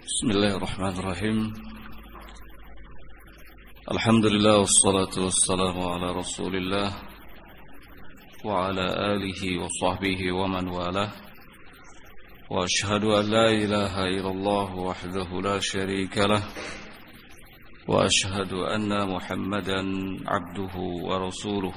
Bismillahirrahmanirrahim. Alhamdulillah wassalatu wassalamu ala Rasulillah wa ala alihi wa sahbihi wa man walah. Wa ashhadu an la ilaha illallah wahdahu la syarika lah. Wa ashhadu anna Muhammadan abduhu wa rasuluh.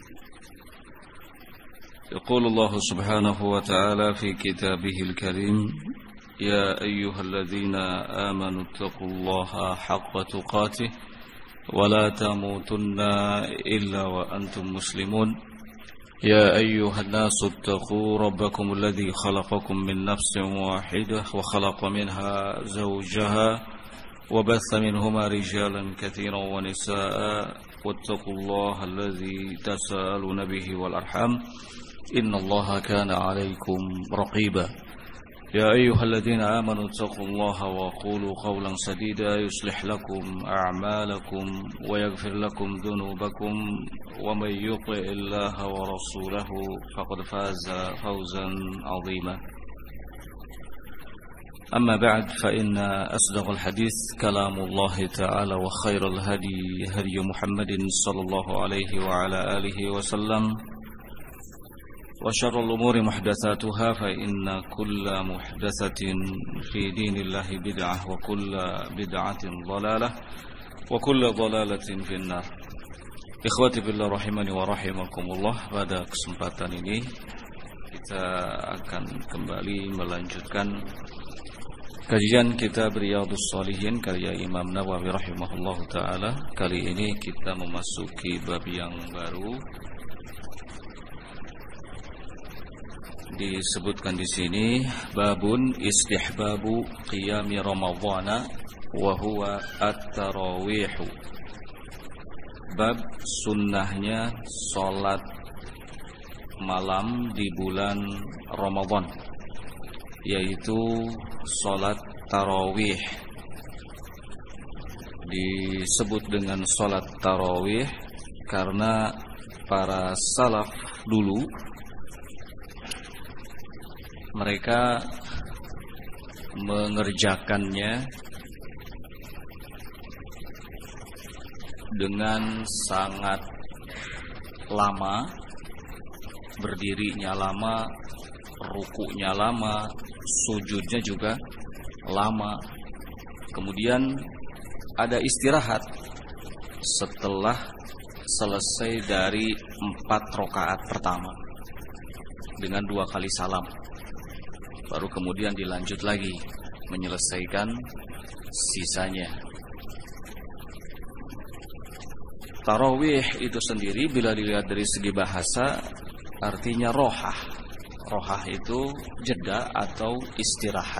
Yaqulu Allah subhanahu wa ta'ala fi kitabihil karim, يا أيها الذين آمنوا اتقوا الله حق تقاته ولا تموتن إلا وأنتم مسلمون يا أيها الناس اتقوا ربكم الذي خلقكم من نفس واحدة وخلق منها زوجها وبث منهما رجالا كثيرا ونساء واتقوا الله الذي تساءلون به والأرحام إن الله كان عليكم رقيبا يا أيها الذين آمنوا اتقوا الله وقولوا قولا سديدا يصلح لكم أعمالكم ويغفر لكم ذنوبكم ومن يطع الله ورسوله فقد فاز فوزا عظيما أما بعد فإن أصدق الحديث كلام الله تعالى وخير الهدي هدي محمد صلى الله عليه وعلى آله وسلم وشر الأمور محدثاتها فإن كل محدثة في دين الله بدعة وكل بدعة ضلالة وكل ضلالة في النار. Ikhwati billah rahimani wa rahimakumullah. Pada kesempatan ini kita akan kembali melanjutkan kajian kitab Riyadhus Shalihin karya Imam Nawawi rahimahullahu taala. Kali ini kita memasuki bab yang baru. Disebutkan di sini babun istihbabu qiyami ramadhana wa huwa at-tarawih. Bab sunnahnya salat malam di bulan Ramadan, yaitu salat tarawih. Disebut dengan salat tarawih karena para salaf dulu mereka mengerjakannya dengan sangat lama, berdirinya lama, rukunya lama, sujudnya juga lama. Kemudian ada istirahat setelah selesai dari 4 rakaat pertama dengan 2 kali salam. Baru kemudian dilanjut lagi menyelesaikan sisanya. Tarawih itu sendiri bila dilihat dari segi bahasa artinya rohah. Rohah itu jeda atau istirahat.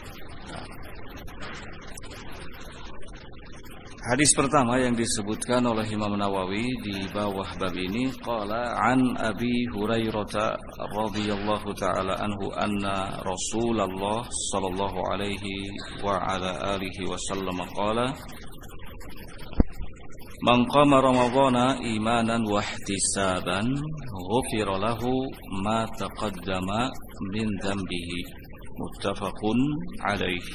Hadis pertama yang disebutkan oleh Imam Nawawi di bawah bab ini, qala an Abi Hurairah radhiyallahu taala anhu anna Rasulullah sallallahu alaihi wa ala alihi wasallam qala man qama ramadhana imanan wa ihtisaban ghufira lahu ma taqaddama min dhanbihi muttafaqun alaihi.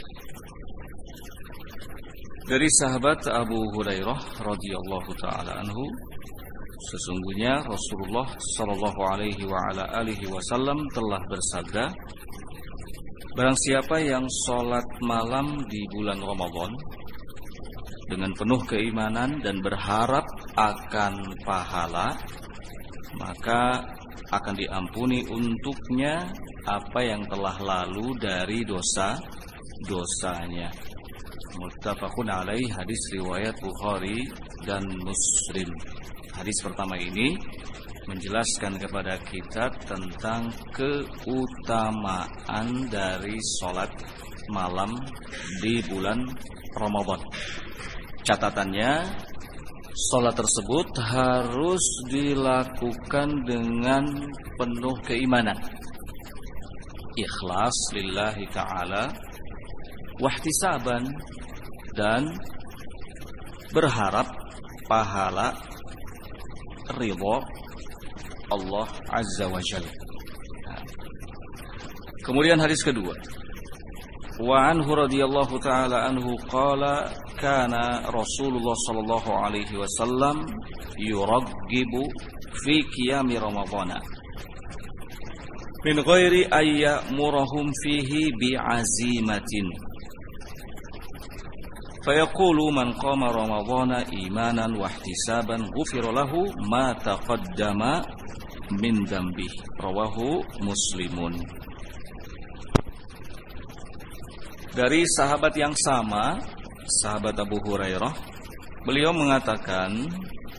Dari sahabat Abu Hurairah radhiyallahu taala anhu, sesungguhnya Rasulullah sallallahu alaihi wa ala alihi wasallam telah bersabda, barang siapa yang salat malam di bulan Ramadan dengan penuh keimanan dan berharap akan pahala, maka akan diampuni untuknya apa yang telah lalu dari dosa-dosanya. Muttafaqun alaih, hadis riwayat Bukhari dan Muslim. Hadis pertama ini menjelaskan kepada kita tentang keutamaan dari salat malam di bulan Ramadan. Catatannya, salat tersebut harus dilakukan dengan penuh keimanan, ikhlas lillahi ta'ala, wahtisaban, dan berharap pahala ridha Allah Azza wa Jalla. Kemudian hadis kedua, Wa anhu radhiyallahu ta'ala anhu qala kana Rasulullah sallallahu alaihi wasallam yuraggibu fi qiyam Ramadhan min ghairi ayyamurahum fihi bi'azimatin fayaqulu man qama ramadhana imanan wa ihtisaban ghufira lahu ma taqaddama min dzambi. Rawahu Muslimun. Dari sahabat yang sama, sahabat Abu Hurairah, beliau mengatakan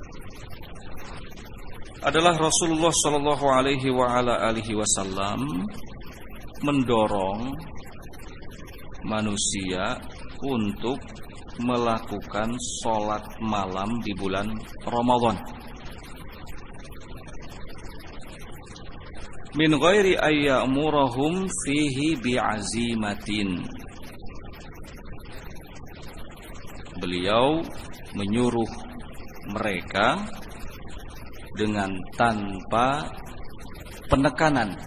adalah Rasulullah sallallahu alaihi wa ala alihi wasallam mendorong manusia untuk melakukan sholat malam di bulan Ramadan. Min ghairi ayyamurahum fihi bi'azimatin. Beliau menyuruh mereka dengan tanpa penekanan.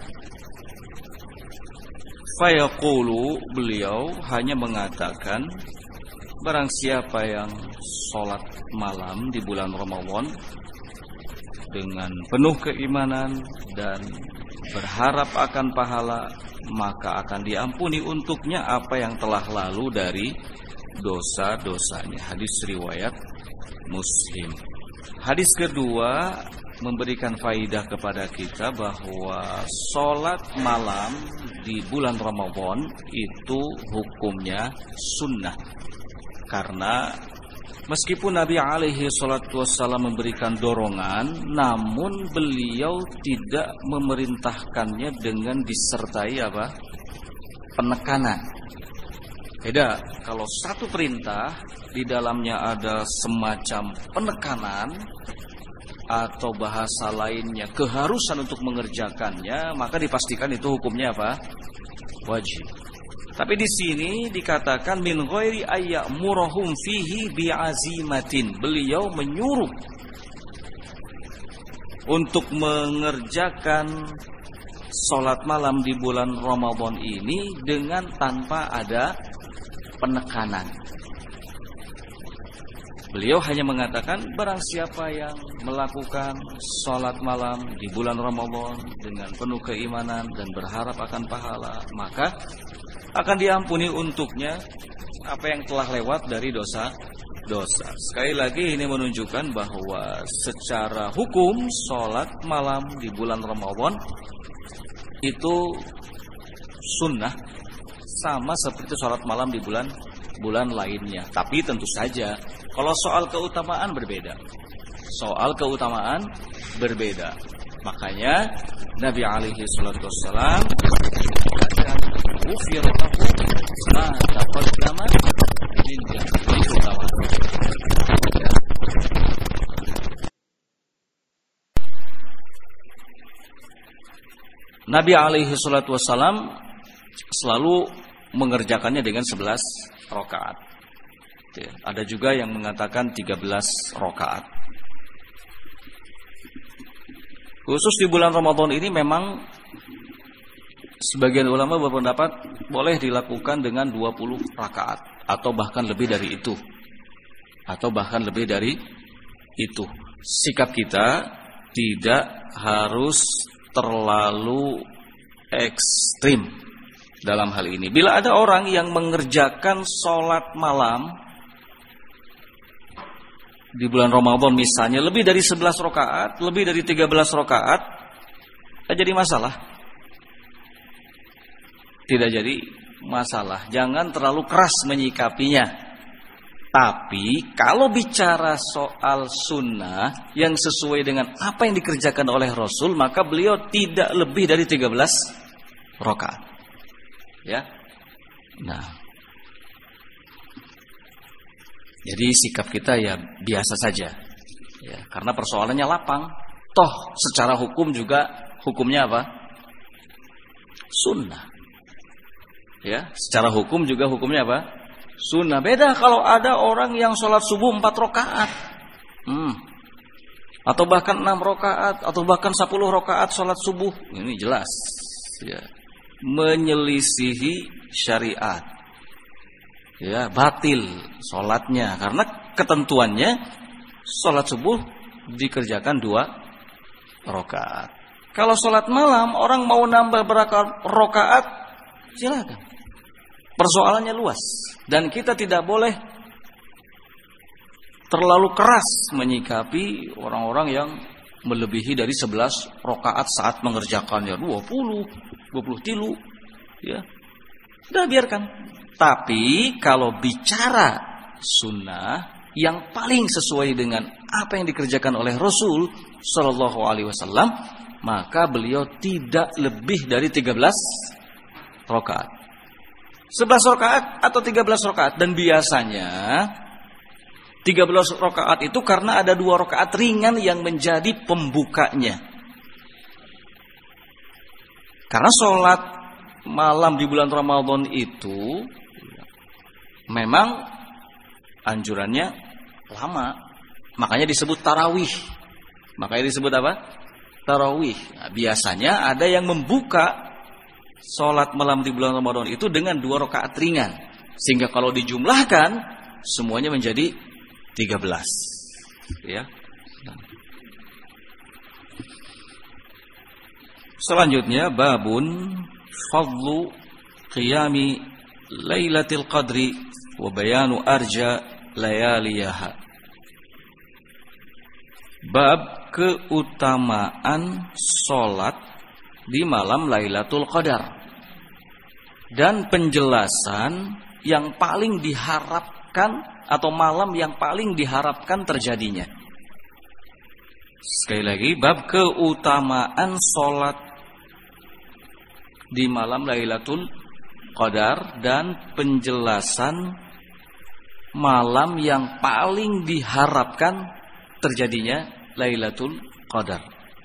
Fayaqulu, beliau hanya mengatakan, barang siapa yang sholat malam di bulan Ramadan dengan penuh keimanan dan berharap akan pahala, maka akan diampuni untuknya apa yang telah lalu dari dosa-dosanya. Hadis riwayat Muslim. Hadis kedua memberikan faidah kepada kita bahwa sholat malam di bulan Ramadan itu hukumnya sunnah. Karena meskipun Nabi alaihi salatu wassalam memberikan dorongan, namun beliau tidak memerintahkannya dengan disertai penekanan. Beda, kalau satu perintah di dalamnya ada semacam penekanan atau bahasa lainnya keharusan untuk mengerjakannya, maka dipastikan itu hukumnya wajib. Tapi di sini dikatakan min ghairi ayyamurahum fihi bi'azimatin. Beliau menyuruh untuk mengerjakan salat malam di bulan Ramadan ini dengan tanpa ada penekanan. Beliau hanya mengatakan barang siapa yang melakukan salat malam di bulan Ramadan dengan penuh keimanan dan berharap akan pahala, maka akan diampuni untuknya apa yang telah lewat dari dosa-dosa. Sekali lagi ini menunjukkan bahwa secara hukum salat malam di bulan Ramadan itu sunnah sama seperti salat malam di bulan lainnya. Tapi tentu saja kalau soal keutamaan berbeda. Soal keutamaan berbeda. Makanya Nabi alaihi salatu wassalam mengatakan ghufira lahu ma taqaddama min dzambihi. Nabi alaihi salatu wassalam selalu mengerjakannya dengan 11 rakaat. Ada juga yang mengatakan 13 rakaat. Khusus di bulan Ramadan ini memang sebagian ulama berpendapat boleh dilakukan dengan 20 rakaat atau bahkan lebih dari itu. Sikap kita tidak harus terlalu ekstrim dalam hal ini. Bila ada orang yang mengerjakan sholat malam di bulan Ramadan misalnya lebih dari 11 rakaat, lebih dari 13 rakaat, tidak jadi masalah. Tidak jadi masalah. Jangan terlalu keras menyikapinya. Tapi kalau bicara soal sunnah yang sesuai dengan apa yang dikerjakan oleh Rasul, maka beliau tidak lebih dari 13 rakaat. Ya. Nah, jadi sikap kita ya biasa saja, ya, karena persoalannya lapang. Toh secara hukum juga hukumnya apa? Sunnah. Ya, secara hukum juga hukumnya apa? Sunnah. Beda kalau ada orang yang sholat subuh 4 rakaat, atau bahkan 6 rakaat, atau bahkan 10 rakaat sholat subuh. Ini jelas, ya, menyelisihi syariat. ya batil sholatnya, karena ketentuannya sholat subuh dikerjakan 2 rakaat. Kalau sholat malam orang mau nambah berapa rakaat silakan. Persoalannya luas dan kita tidak boleh terlalu keras menyikapi orang-orang yang melebihi dari 11 rakaat saat mengerjakannya 20 tilu, ya. Sudah biarkan. Tapi kalau bicara sunnah yang paling sesuai dengan apa yang dikerjakan oleh Rasul Shallallahu Alaihi Wasallam, maka beliau tidak lebih dari 13 rakaat, 11 rakaat atau 13 rakaat, dan biasanya 13 rakaat itu karena ada 2 rakaat ringan yang menjadi pembukanya. Karena sholat malam di bulan Ramadan itu memang anjurannya lama, makanya disebut tarawih. Makanya disebut apa? Tarawih. Nah, biasanya ada yang membuka sholat malam di bulan Ramadan itu dengan 2 rakaat ringan, sehingga kalau dijumlahkan semuanya menjadi 13. Ya. Selanjutnya babun fadlu qiyami lailatul qadri wa bayanu arja layaliyaha. Bab keutamaan sholat di malam Lailatul Qadar dan penjelasan yang paling diharapkan atau malam yang paling diharapkan terjadinya. Sekali lagi, bab keutamaan sholat di malam Lailatul Qadar dan penjelasan malam yang paling diharapkan terjadinya Lailatul Qadar.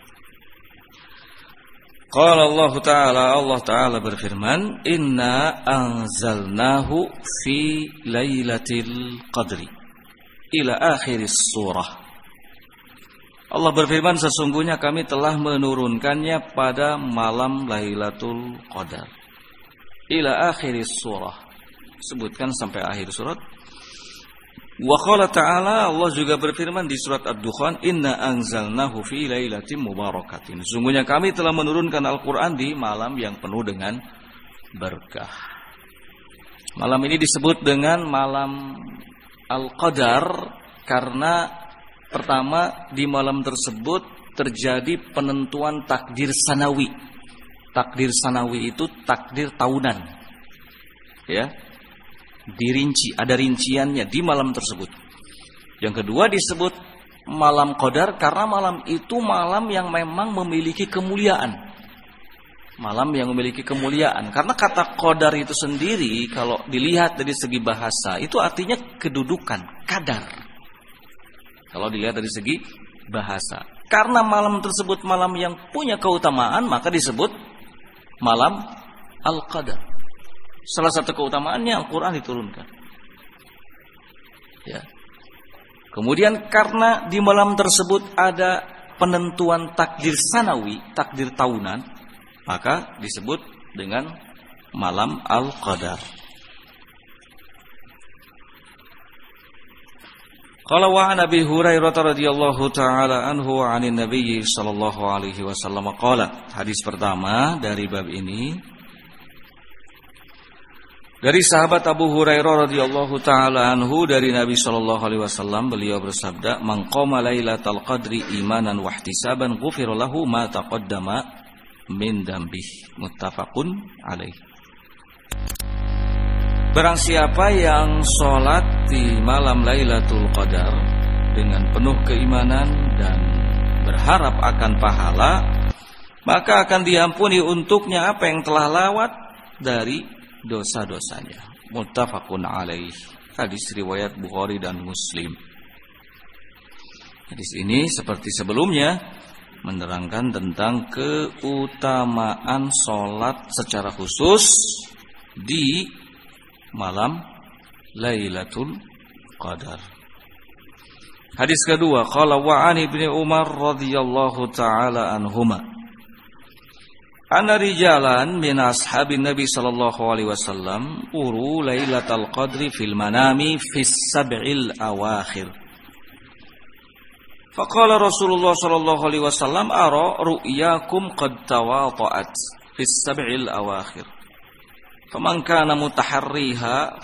Qala Allah Ta'ala berfirman, "Inna anzalnahu fi lailatul qadri." Ila akhir surah. Allah berfirman, sesungguhnya kami telah menurunkannya pada malam Lailatul Qadar. Ila akhir surah. Sebutkan sampai akhir surat. Wa qala ta'ala, Allah juga berfirman di surat Ad-Dukhan, "Inna anzalnahu fi lailatin mubarakatin." Sungguhnya kami telah menurunkan Al-Qur'an di malam yang penuh dengan berkah. Malam ini disebut dengan malam Al-Qadar karena pertama di malam tersebut terjadi penentuan takdir sanawi. Takdir sanawi itu takdir tahunan. Ya. Dirinci, ada rinciannya di malam tersebut. Yang kedua disebut malam Qadar karena malam itu malam yang memang memiliki kemuliaan. Malam yang memiliki kemuliaan. Karena kata Qadar itu sendiri kalau dilihat dari segi bahasa itu artinya kedudukan, kadar. Kalau dilihat dari segi bahasa. Karena malam tersebut malam yang punya keutamaan, maka disebut malam Al-Qadar. Salah satu keutamaannya Al-Quran diturunkan. Ya. Kemudian karena di malam tersebut ada penentuan takdir sanawi, takdir tahunan, maka disebut dengan malam Al-Qadar. Qala wa an Abi Hurairah radhiyallahu taala anhu wa 'anil Nabi sallallahu alaihi wasallam qala. Hadis pertama dari bab ini dari sahabat Abu Hurairah radhiyallahu taala anhu dari Nabi sallallahu alaihi wasallam, beliau bersabda, "Man qama lailatal qadri imanan wa ihtisaban ghufira lahu ma taqaddama min dzambihi." Muttafaqun alaih. Barang siapa yang sholat di malam Lailatul Qadar dengan penuh keimanan dan berharap akan pahala, maka akan diampuni untuknya apa yang telah lewat dari dosa-dosanya. Muttafaqun alaih. Hadis riwayat Bukhari dan Muslim. Hadis ini seperti sebelumnya menerangkan tentang keutamaan sholat secara khusus di malam Lailatul Qadar. Hadis kedua, qala wa an Ibnu Umar radhiyallahu taala anhuma. Anna rijalan min ashabin Nabi sallallahu alaihi wasallam uru lailatul qadri fil manami fis sab'il awakhir. Faqala Rasulullah sallallahu alaihi wasallam ara ru'yakum qad tawata'at fis sab'il awakhir. Faman kana mutaharriha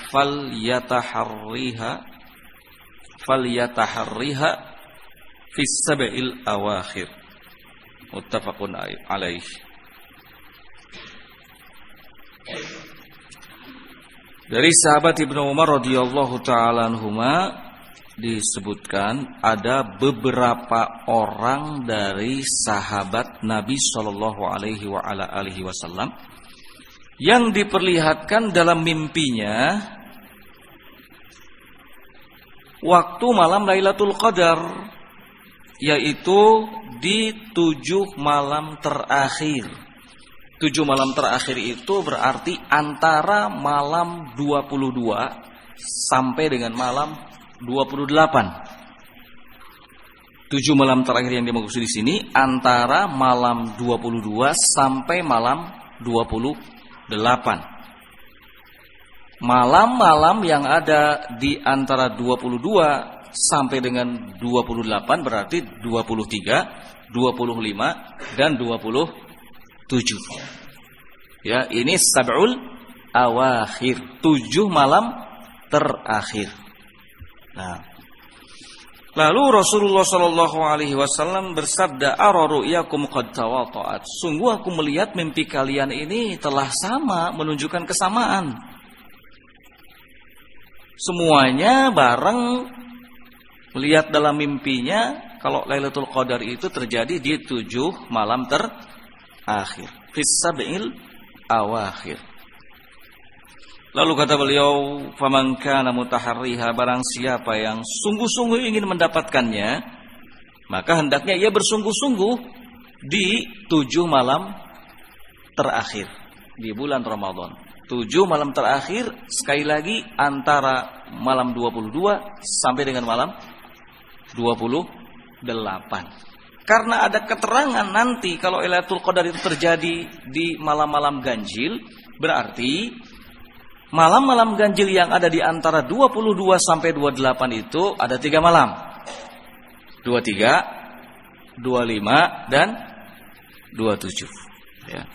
falyataharriha fis sab'il awakhir. Muttafaqun alaih. Dari sahabat Ibnu Umar radhiyallahu taala anhuma disebutkan ada beberapa orang dari sahabat Nabi sallallahu alaihi wa ala alihi wasallam yang diperlihatkan dalam mimpinya waktu malam Lailatul Qadar, yaitu di 7 malam terakhir. 7 malam terakhir itu berarti antara malam 22 sampai dengan malam 28. 7 malam terakhir yang dimaksud di sini antara malam 22 sampai malam 28. Malam-malam yang ada di antara 22 sampai dengan 28 berarti 23, 25 dan 27. Ya, ini sab'ul awakhir, 7 malam terakhir. Nah, lalu Rasulullah sallallahu alaihi wasallam bersabda, "Ara ru'yakum qad tawata'at." Sungguh aku melihat mimpi kalian ini telah sama, menunjukkan kesamaan. Semuanya bareng melihat dalam mimpinya kalau Lailatul Qadar itu terjadi di 7 malam terakhir, fis sab'il awakhir. Lalu kata beliau, faman kana mutaharriha, barang siapa yang sungguh-sungguh ingin mendapatkannya, maka hendaknya ia bersungguh-sungguh di 7 malam terakhir di bulan Ramadan. 7 malam terakhir, sekali lagi antara malam 22 sampai dengan malam 28. Karena ada keterangan nanti kalau Lailatul Qadar itu terjadi di malam-malam ganjil, berarti malam-malam ganjil yang ada di antara 22 sampai 28 itu ada 3 malam. 23, 25 dan 27. Ya.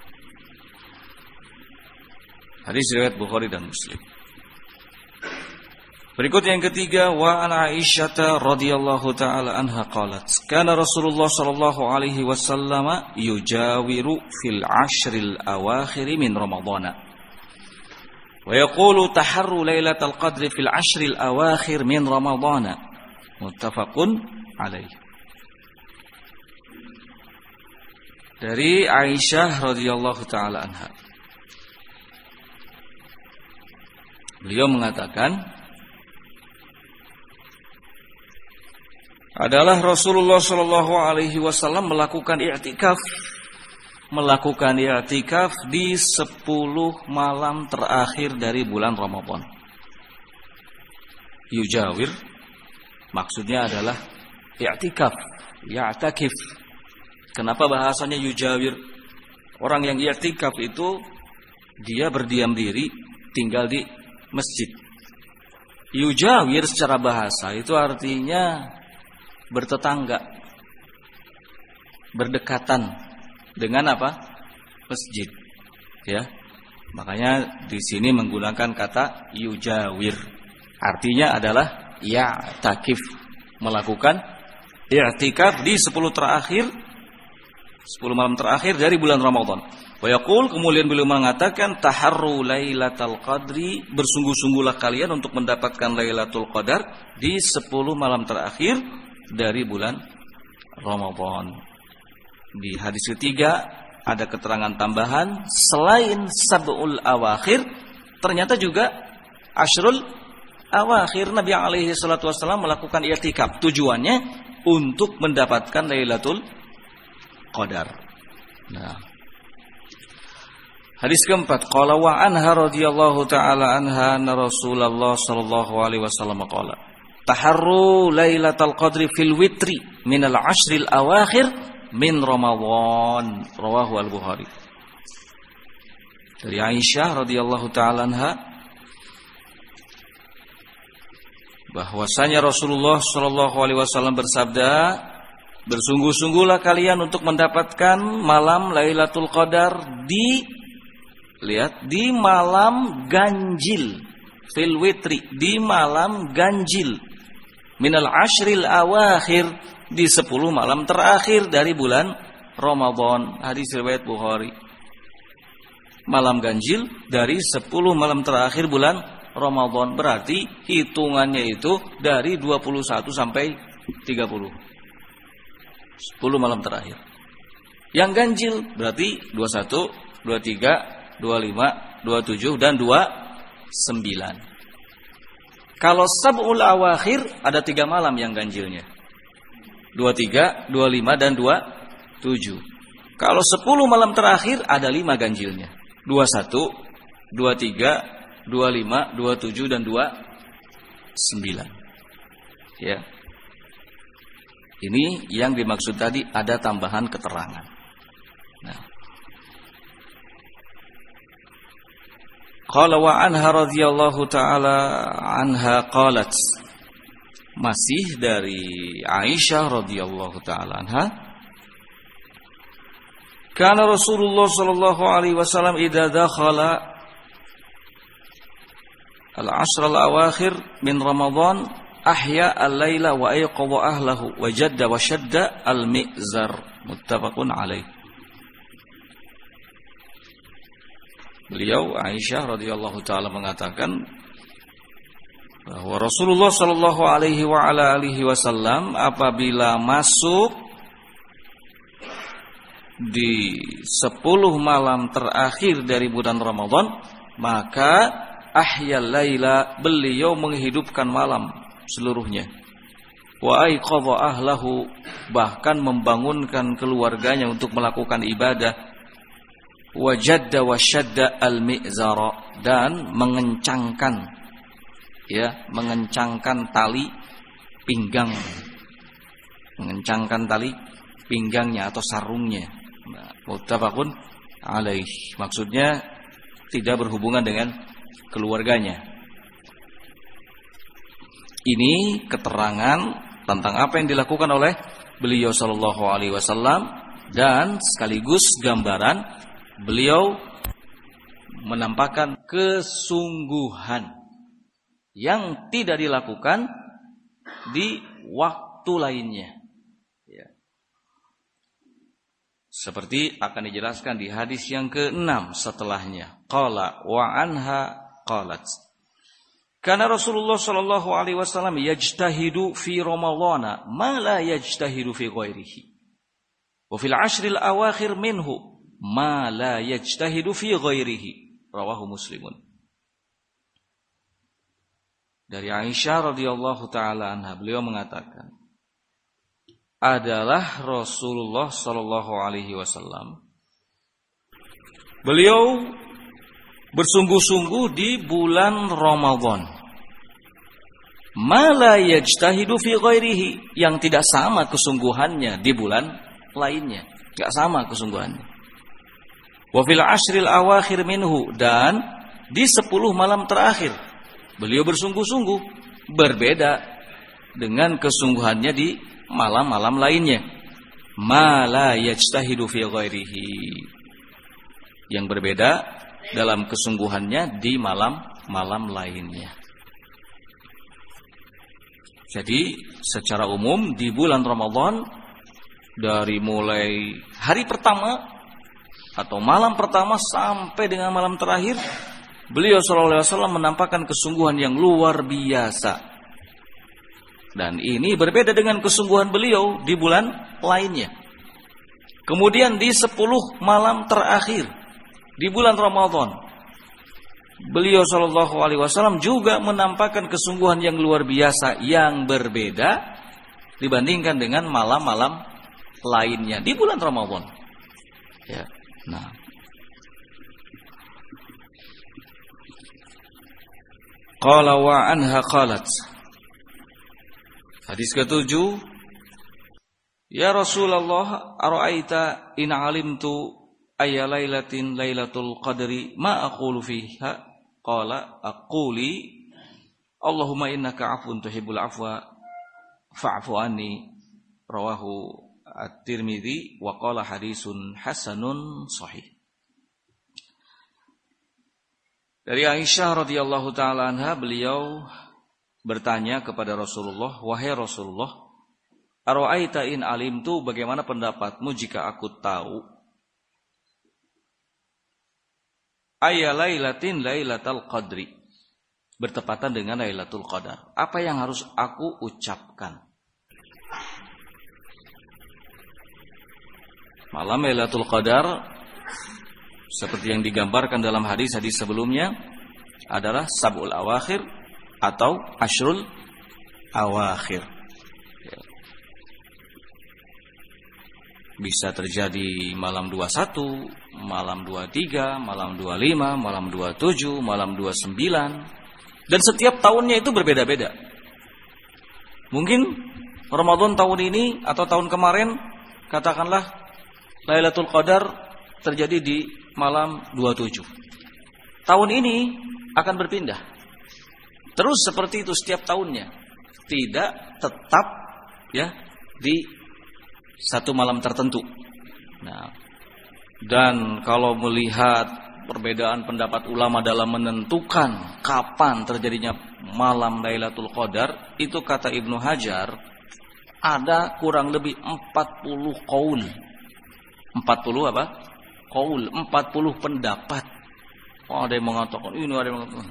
Hadis riwayat Bukhari dan Muslim. Berikut yang ketiga, wa an Aisyah radhiyallahu taala anha qalat, kana Rasulullah sallallahu alaihi wasallam yujawiru fil ashril awakhir min Ramadhan. Wa yaqulu taharru lailatul qadri fil ashril awakhir min Ramadhan. Muttafaqun alaih. Dari Aisyah radhiyallahu taala anha. Beliau mengatakan, adalah Rasulullah sallallahu alaihi wasallam melakukan i'tikaf di 10 malam terakhir dari bulan Ramadan. Yujawir maksudnya adalah i'tikaf, ya'takif. Kenapa bahasanya yujawir? Orang yang i'tikaf itu dia berdiam diri, tinggal di masjid. Yujawir secara bahasa itu artinya bertetangga, berdekatan dengan apa? Masjid. Ya. Makanya di sini menggunakan kata yujawir. Artinya adalah ya'takif, melakukan i'tikaf di 10 malam terakhir dari bulan Ramadan. Wa yaqul, kemudian beliau mengatakan, taharru lailatul qadri, bersungguh-sungguhlah kalian untuk mendapatkan Lailatul Qadar di 10 malam terakhir dari bulan Ramadan. Di hadis ketiga ada keterangan tambahan, selain sab'ul awakhir, ternyata juga asyrul awakhir Nabi alaihi salatu wasallam melakukan i'tikaf. Tujuannya untuk mendapatkan Lailatul Qadar. Nah, hadis keempat, qala wa anha radhiyallahu taala anha anna Rasulullah sallallahu alaihi wasallam qala, taharru lailatul qadri fil witri minal ashril awakhir min Ramadan. Rawahu al-Bukhari. dari Aisyah radhiyallahu taala anha bahwasanya Rasulullah sallallahu alaihi wasallam bersabda, bersungguh-sungguhlah kalian untuk mendapatkan malam Lailatul Qadar di malam ganjil, fil witri, di malam ganjil, minal ashril awakhir, di 10 malam terakhir dari bulan Ramadan. Hadis riwayat Bukhari. Malam ganjil dari 10 malam terakhir bulan Ramadan, berarti hitungannya itu dari 21 sampai 30. 10 malam terakhir. Yang ganjil berarti 21, 23, 25, 27 dan 29. Kalau sab'ul awakhir ada 3 malam yang ganjilnya. 23, 25 dan 27. Kalau 10 malam terakhir ada 5 ganjilnya. 21, 23, 25, 27 dan 29. Ya. Ini yang dimaksud tadi, ada tambahan keterangan. Nah. Qala wa anha radhiyallahu taala anha qalat, masih dari Aisyah radhiyallahu taala anha, kana Rasulullah sallallahu alaihi wasallam idza dakhala al-ashr al-awakhir min Ramadan ahya al-laila wa ayqadha ahlahu wa jadda wa shadda al-mi'zar, muttafaqun alaih. Beliau Aisyah radhiyallahu taala mengatakan bahwa Rasulullah sallallahu alaihi wa ala alihi wasallam apabila masuk di 10 malam terakhir dari bulan Ramadan, maka ahyal laila, beliau menghidupkan malam seluruhnya. Wa aiqadha ahlahu, bahkan membangunkan keluarganya untuk melakukan ibadah. Wajadda wasyadda al-mi'zara, dan mengencangkan tali pinggang, mengencangkan tali pinggangnya atau sarungnya. Muttafaqun alaih, maksudnya tidak berhubungan dengan keluarganya. Ini keterangan tentang apa yang dilakukan oleh beliau sallallahu alaihi wasallam, dan sekaligus gambaran beliau menampakkan kesungguhan yang tidak dilakukan di waktu lainnya. Ya. Seperti akan dijelaskan di hadis yang ke-6 setelahnya. Qala wa anha qalat, kana Rasulullah sallallahu alaihi wasallam yajtahidu fi Ramadhana ma la yajtahidu fi ghairihi. Wa fil ashril awakhir minhu ma la yajtahidu fi ghairihi, rawahu Muslimun. Dari Aisyah radhiyallahu taala anha, beliau mengatakan, adalah Rasulullah sallallahu alaihi wasallam, beliau bersungguh-sungguh di bulan Ramadan, ma la yajtahidu fi ghairihi, yang tidak sama kesungguhannya di bulan lainnya, enggak sama kesungguhannya. Wa fil ashril awakhir minhu, dan di 10 malam terakhir beliau bersungguh-sungguh, berbeda dengan kesungguhannya di malam-malam lainnya. Ma la yajtahidu fi ghairihi, yang berbeda dalam kesungguhannya di malam-malam lainnya. Jadi secara umum di bulan Ramadan, dari mulai hari pertama atau malam pertama sampai dengan malam terakhir, beliau sallallahu alaihi wasallam menampakkan kesungguhan yang luar biasa. Dan ini berbeda dengan kesungguhan beliau di bulan lainnya. Kemudian di 10 malam terakhir di bulan Ramadan, beliau sallallahu alaihi wasallam juga menampakkan kesungguhan yang luar biasa, yang berbeda dibandingkan dengan malam-malam lainnya di bulan Ramadan. Ya. Nah, qala wa anha qalat, hadis ke-7, ya Rasulullah, ara'aita in alimtu ayya lailatin lailatul qadri ma aqulu fiha qala aquli Allahumma innaka afun tuhibbul afwa fa'fu anni rawahu at-Tirmidzi wa qala hadisun hasanun sahih. Dari Aisyah radhiyallahu taala anha, beliau bertanya kepada Rasulullah, wahai Rasulullah, ara'aita in alimtu, bagaimana pendapatmu jika aku tahu ayya lailatin lailatul qadri, bertepatan dengan Lailatul Qadar, apa yang harus aku ucapkan? Malam Lailatul Qadar seperti yang digambarkan dalam hadis-hadis sebelumnya adalah sab'ul awakhir atau ashrul awakhir. Bisa terjadi malam 21, malam 23, malam 25, malam 27, malam 29. Dan setiap tahunnya itu berbeda-beda. Mungkin Ramadan tahun ini atau tahun kemarin, katakanlah Lailatul Qadar terjadi di malam 27. Tahun ini akan berpindah. Terus seperti itu setiap tahunnya. Tidak tetap ya di satu malam tertentu. Nah, dan kalau melihat perbedaan pendapat ulama dalam menentukan kapan terjadinya malam Lailatul Qadar, itu kata Ibnu Hajar ada kurang lebih 40 qaul. 40 apa? Qaul, 40 pendapat. Oh, ada yang mengatakan ini, ada yang mengatakan.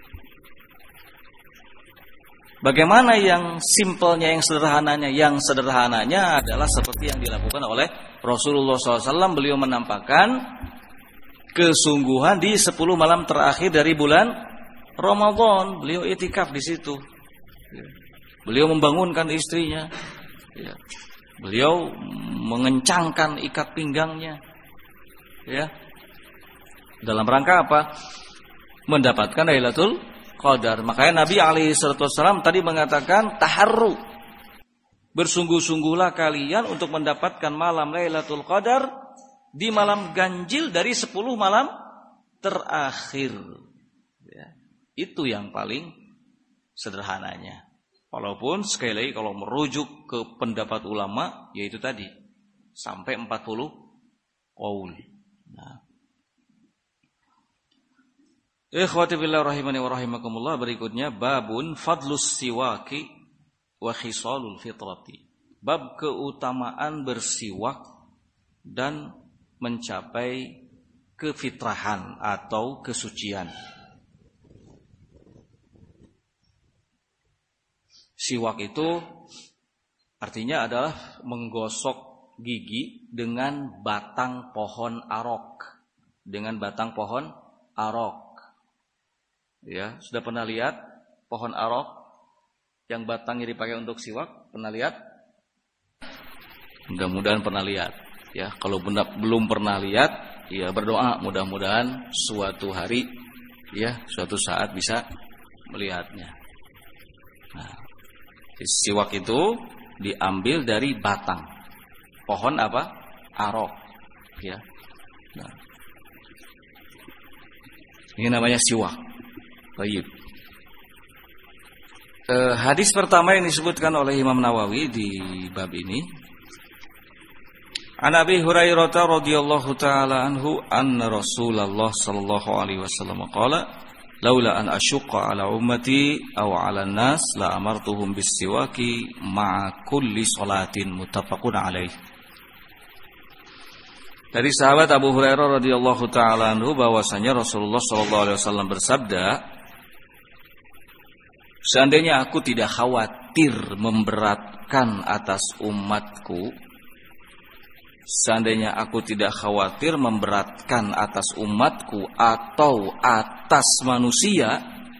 Bagaimana yang simpelnya, yang sederhananya? Yang sederhananya adalah seperti yang dilakukan oleh Rasulullah SAW. Beliau menampakkan kesungguhan di 10 malam terakhir dari bulan Ramadan. Beliau itikaf di situ. Beliau membangunkan istrinya. Beliau mengencangkan ikat pinggangnya. Ya. Dalam rangka apa? Mendapatkan Lailatul Qadar. Makanya Nabi SAW tadi mengatakan taharru, bersungguh-sungguhlah kalian untuk mendapatkan malam Lailatul Qadar di malam ganjil dari 10 malam terakhir. Ya, itu yang paling sederhananya. Walaupun sekali lagi kalau merujuk ke pendapat ulama, yaitu tadi sampai 40 qaul. Nah, ikhwati billah rahimani wa rahimakumullah, berikutnya babun fadlus siwaki wa khisalul fitrati. Bab keutamaan bersiwak dan mencapai kefitrahan atau kesucian. Siwak itu artinya adalah menggosok gigi dengan batang pohon arok. Dengan batang pohon arok. Ya, sudah pernah lihat pohon arok yang batangnya dipakai untuk siwak? Pernah lihat? Mudah-mudahan pernah lihat. Ya, kalau belum pernah lihat, ya berdoa mudah-mudahan suatu hari, ya suatu saat bisa melihatnya. Nah, siwak itu diambil dari batang pohon apa? Arok. Ya. Nah, ini namanya siwak. Baik. Hadis pertama yang disebutkan oleh Imam Nawawi di bab ini, An Abi Hurairah radhiyallahu taala anhu anna Rasulullah sallallahu alaihi wasallam qala laula an asyqa ala ummati aw ala an-nas la amartuhum bis-siwaki ma'a kulli salatin, muttafaqun alaih. Dari sahabat Abu Hurairah radhiyallahu taala anhu bahwasanya Rasulullah sallallahu alaihi wasallam bersabda, seandainya aku tidak khawatir memberatkan atas umatku, seandainya aku tidak khawatir memberatkan atas umatku atau atas manusia,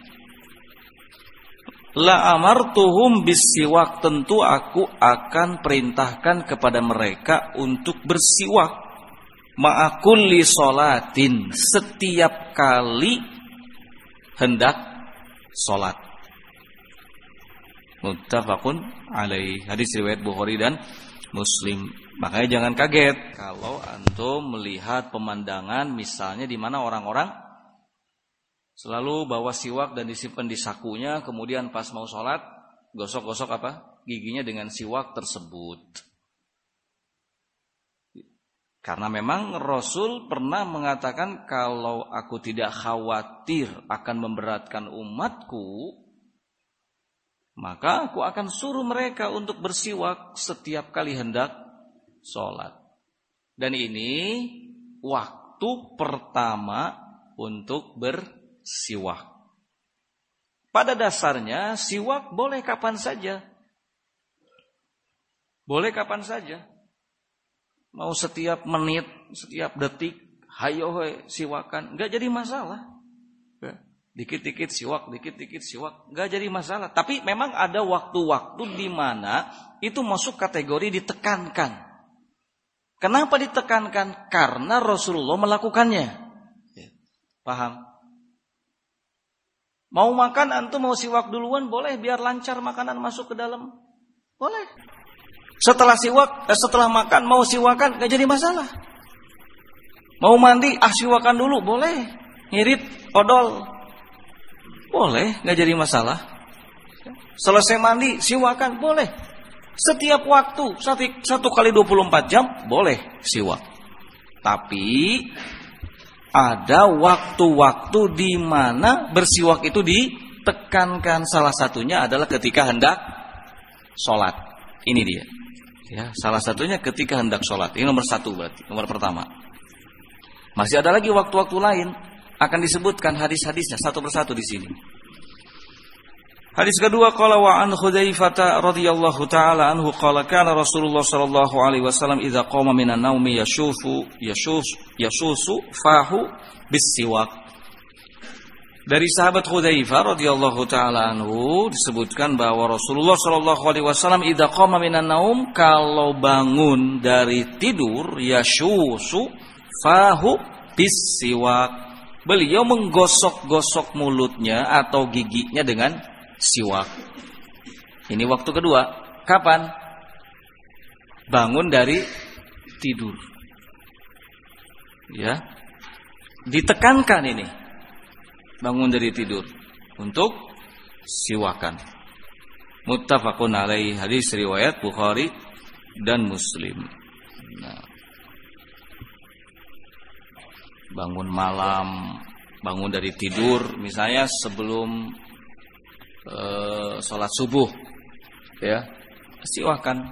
la amartuhum bisiwak, tentu aku akan perintahkan kepada mereka untuk bersiwak ma'a kulli sholatin, setiap kali hendak sholat. Muttafaqun alaih. Hadis riwayat Bukhari dan Muslim. Makanya jangan kaget kalau antum melihat pemandangan misalnya di mana orang-orang selalu bawa siwak dan disimpan di sakunya, kemudian pas mau sholat gosok-gosok giginya dengan siwak tersebut. Karena memang Rasul pernah mengatakan, kalau aku tidak khawatir akan memberatkan umatku, maka aku akan suruh mereka untuk bersiwak setiap kali hendak sholat. Dan ini waktu pertama untuk bersiwak. Pada dasarnya siwak boleh kapan saja. Boleh kapan saja. Mau setiap menit, setiap detik, hayo siwakan, enggak jadi masalah. Dikit-dikit siwak, dikit-dikit siwak, enggak jadi masalah. Tapi memang ada waktu-waktu di mana itu masuk kategori ditekankan. Kenapa ditekankan? Karena Rasulullah melakukannya. Paham? Mau makan antum mau siwak duluan boleh, biar lancar makanan masuk ke dalam. Boleh. Setelah makan mau siwakan gak jadi masalah. Mau mandi siwakan dulu boleh. Ngirit odol boleh, gak jadi masalah. Selesai mandi siwakan boleh. Setiap waktu 1 kali 24 jam boleh siwak. Tapi ada waktu-waktu di mana bersiwak itu ditekankan. Salah satunya adalah ketika hendak sholat. Ini dia. Ya, salah satunya ketika hendak sholat. Ini nomor 1 berarti, nomor pertama. Masih ada lagi waktu-waktu lain, akan disebutkan hadis-hadisnya satu persatu di sini. Hadis kedua, qala wa an Hudzaifah radhiyallahu taala anhu qala kana Rasulullah sallallahu alaihi wasallam idza qama minan naumi yashusu fahu bisiwak. Dari sahabat Hudzaifah radhiyallahu taala anhu disebutkan bahwa Rasulullah sallallahu alaihi wasallam idza qama minan naum, kalau bangun dari tidur, yashusu fahu bisiwak. Beliau menggosok-gosok mulutnya atau giginya dengan siwak. Ini waktu kedua. Kapan? Bangun dari tidur. Ya. Ditekankan ini. Bangun dari tidur untuk siwakan. Muttafaqun alaihi, hadis riwayat Bukhari dan Muslim. Nah. Bangun malam, bangun dari tidur misalnya sebelum sholat subuh, ya, siwakan.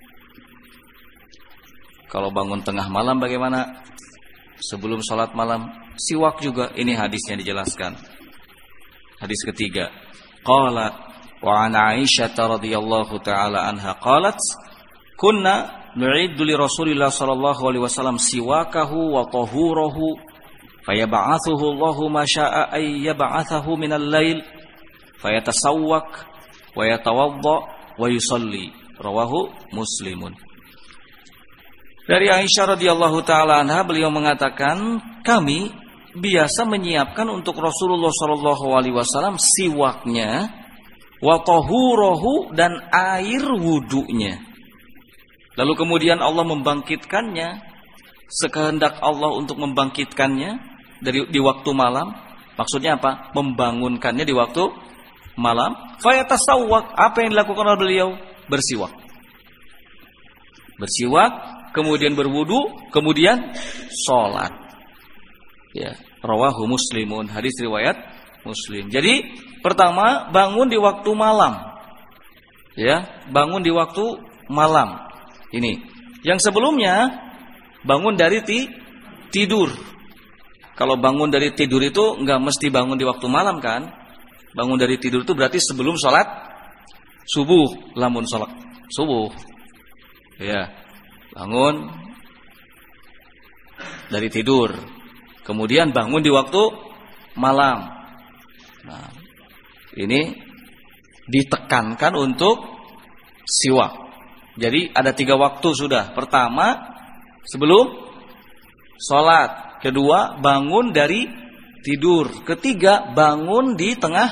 Kalau bangun tengah malam bagaimana? Sebelum sholat malam, siwak juga. Ini hadisnya dijelaskan. Hadis ketiga. Qala wa an Aisyah radhiyallahu taala anha qalat, kunna nu'iddu li Rasulillah sallallahu alaihi wasallam siwakahu wa tahurahu, fayab'athuhu Allahu ma syaa ay yab'athahu min al-lail, fayatasawwak wa yatawadda wa yusalli. Rawahu Muslimun. Dari Aisyah radhiyallahu taala anha, beliau mengatakan, kami biasa menyiapkan untuk Rasulullah sallallahu alaihi wasallam siwaknya, wa tahurahu, dan air wudunya. Lalu kemudian Allah membangkitkannya, sekehendak Allah untuk membangkitkannya di waktu malam. Maksudnya apa? Membangunkannya di waktu malam. Fayatasawwak, apa yang dilakukan oleh beliau? Bersiwak. Bersiwak, kemudian berwudu, kemudian sholat. Ya, rawahu Muslimun, hadis riwayat Muslim. Jadi pertama, bangun di waktu malam. Ya, bangun di waktu malam. Ini. Yang sebelumnya bangun dari tidur. Kalau bangun dari tidur itu enggak mesti bangun di waktu malam kan? Bangun dari tidur itu berarti sebelum sholat subuh. Lamun sholat subuh, ya, bangun dari tidur, kemudian bangun di waktu malam. Nah, ini ditekankan untuk siwak. Jadi ada 3 waktu sudah. Pertama, sebelum sholat. Kedua, bangun dari tidur. Ketiga, bangun di tengah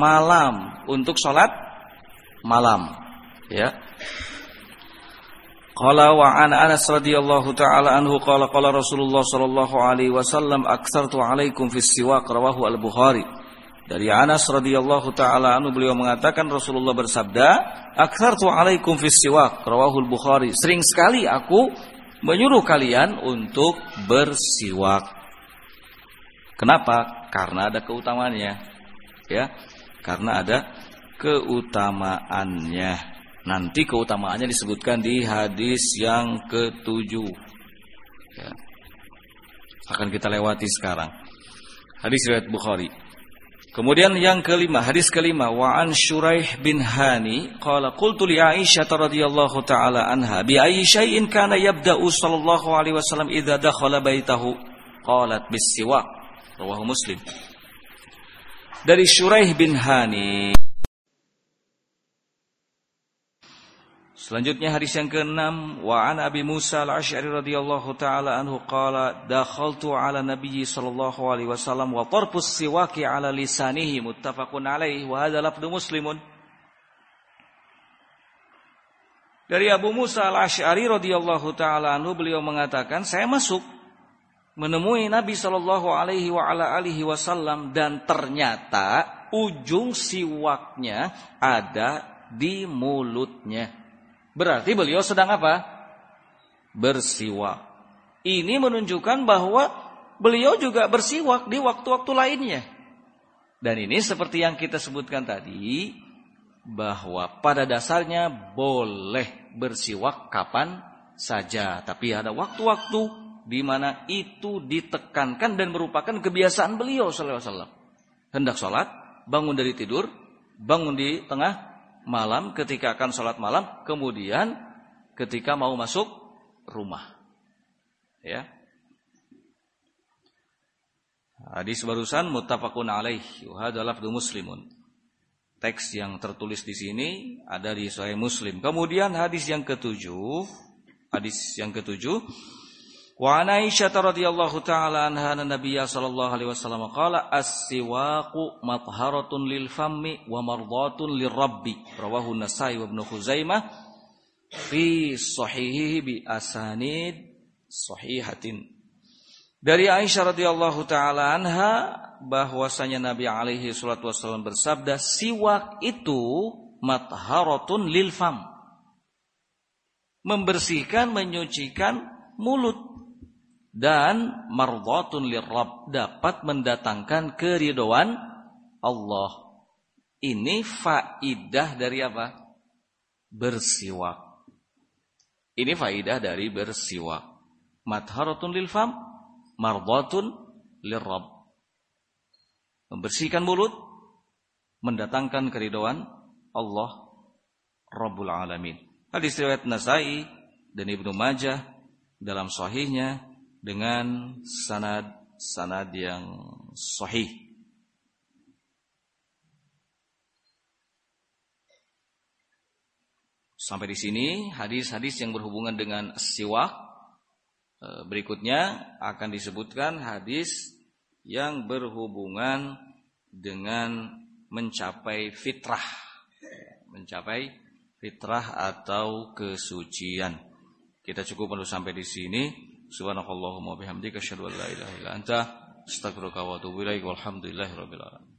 malam untuk sholat malam. Ya. Qala wa an Anas radhiyallahu taala anhu qala qala Rasulullah sallallahu alaihi wasallam aktsartu alaikum fis siwak rawahu al-Bukhari. Dari Anas radhiyallahu taala anhu beliau mengatakan Rasulullah bersabda, aktsartu alaikum fis siwak rawahu al-Bukhari. Sering sekali aku menyuruh kalian untuk bersiwak. Kenapa? Karena ada keutamaannya. Ya. Karena ada keutamaannya. Nanti keutamaannya disebutkan di hadis yang ke-7. Ya. Akan kita lewati sekarang. Hadis riwayat Bukhari. Kemudian yang kelima, hadis kelima, wa an Shuraih bin Hani qala qultu li Aisyah radhiyallahu taala anha bi ayyi syai'in kana yabda'u sallallahu alaihi wasallam idza dakhala baitahu qalat bis siwak rawahu Muslim. Dari Shuraih bin Hani. Selanjutnya hadis yang ke-6, wa an Abi Musa al-Asy'ari radhiyallahu taala anhu qala dakhaltu ala nabiyyi sallallahu alaihi wasallam wa tarfus siwaki ala lisanihi muttafaqun alaihi wa hadza lafdhu Muslimun. Dari Abu Musa al-Asy'ari radhiyallahu taala anhu beliau mengatakan, saya masuk menemui Nabi sallallahu alaihi wa ala alihi wasallam dan ternyata ujung siwaknya ada di mulutnya. Berarti beliau sedang apa? Bersiwak. Ini menunjukkan bahwa beliau juga bersiwak di waktu-waktu lainnya. Dan ini seperti yang kita sebutkan tadi, bahwa pada dasarnya boleh bersiwak kapan saja. Tapi ada waktu-waktu di mana itu ditekankan dan merupakan kebiasaan beliau sallallahu alaihi wasallam. Hendak sholat, bangun dari tidur, bangun di tengah malam ketika akan sholat malam, kemudian ketika mau masuk rumah. Ya. Hadis barusan muttafaqun alaih, wa hadza lafdhu Muslimun. Teks yang tertulis di sini ada di Sahih Muslim. Kemudian hadis yang ke-7, wa an Aisyah radhiyallahu taala anha an-nabiy sallallahu alaihi wasallam qala as-siwaqu matharatun lil fammi wa mardatun lirabbi rawahu Nasai wa Ibnu Khuzaimah fi sahihihi bi asanid sahihatin. Dari Aisyah radhiyallahu taala anha bahwasanya Nabi alaihi salatu wasallam bersabda, siwak itu matharatun lil fam, membersihkan, menyucikan mulut, dan mardhatun lirabb, dapat mendatangkan keridhaan Allah. Ini faidah dari apa? Bersiwak. Ini faidah dari bersiwak. Matharatun lil fam, mardhatun lirabb. Membersihkan mulut, mendatangkan keridhaan Allah Rabbul Alamin. Hadis riwayat Nasai dan Ibnu Majah dalam sahihnya dengan sanad yang sahih. Sampai di sini hadis-hadis yang berhubungan dengan siwak. Berikutnya akan disebutkan hadis yang berhubungan dengan mencapai fitrah atau kesucian. Kita cukup perlu sampai di sini. Subhanakallahumma bihamdika asyhadu an la ilaha illa anta astaghfiruka wa atubu ilaik. Walhamdulillahirabbil alamin.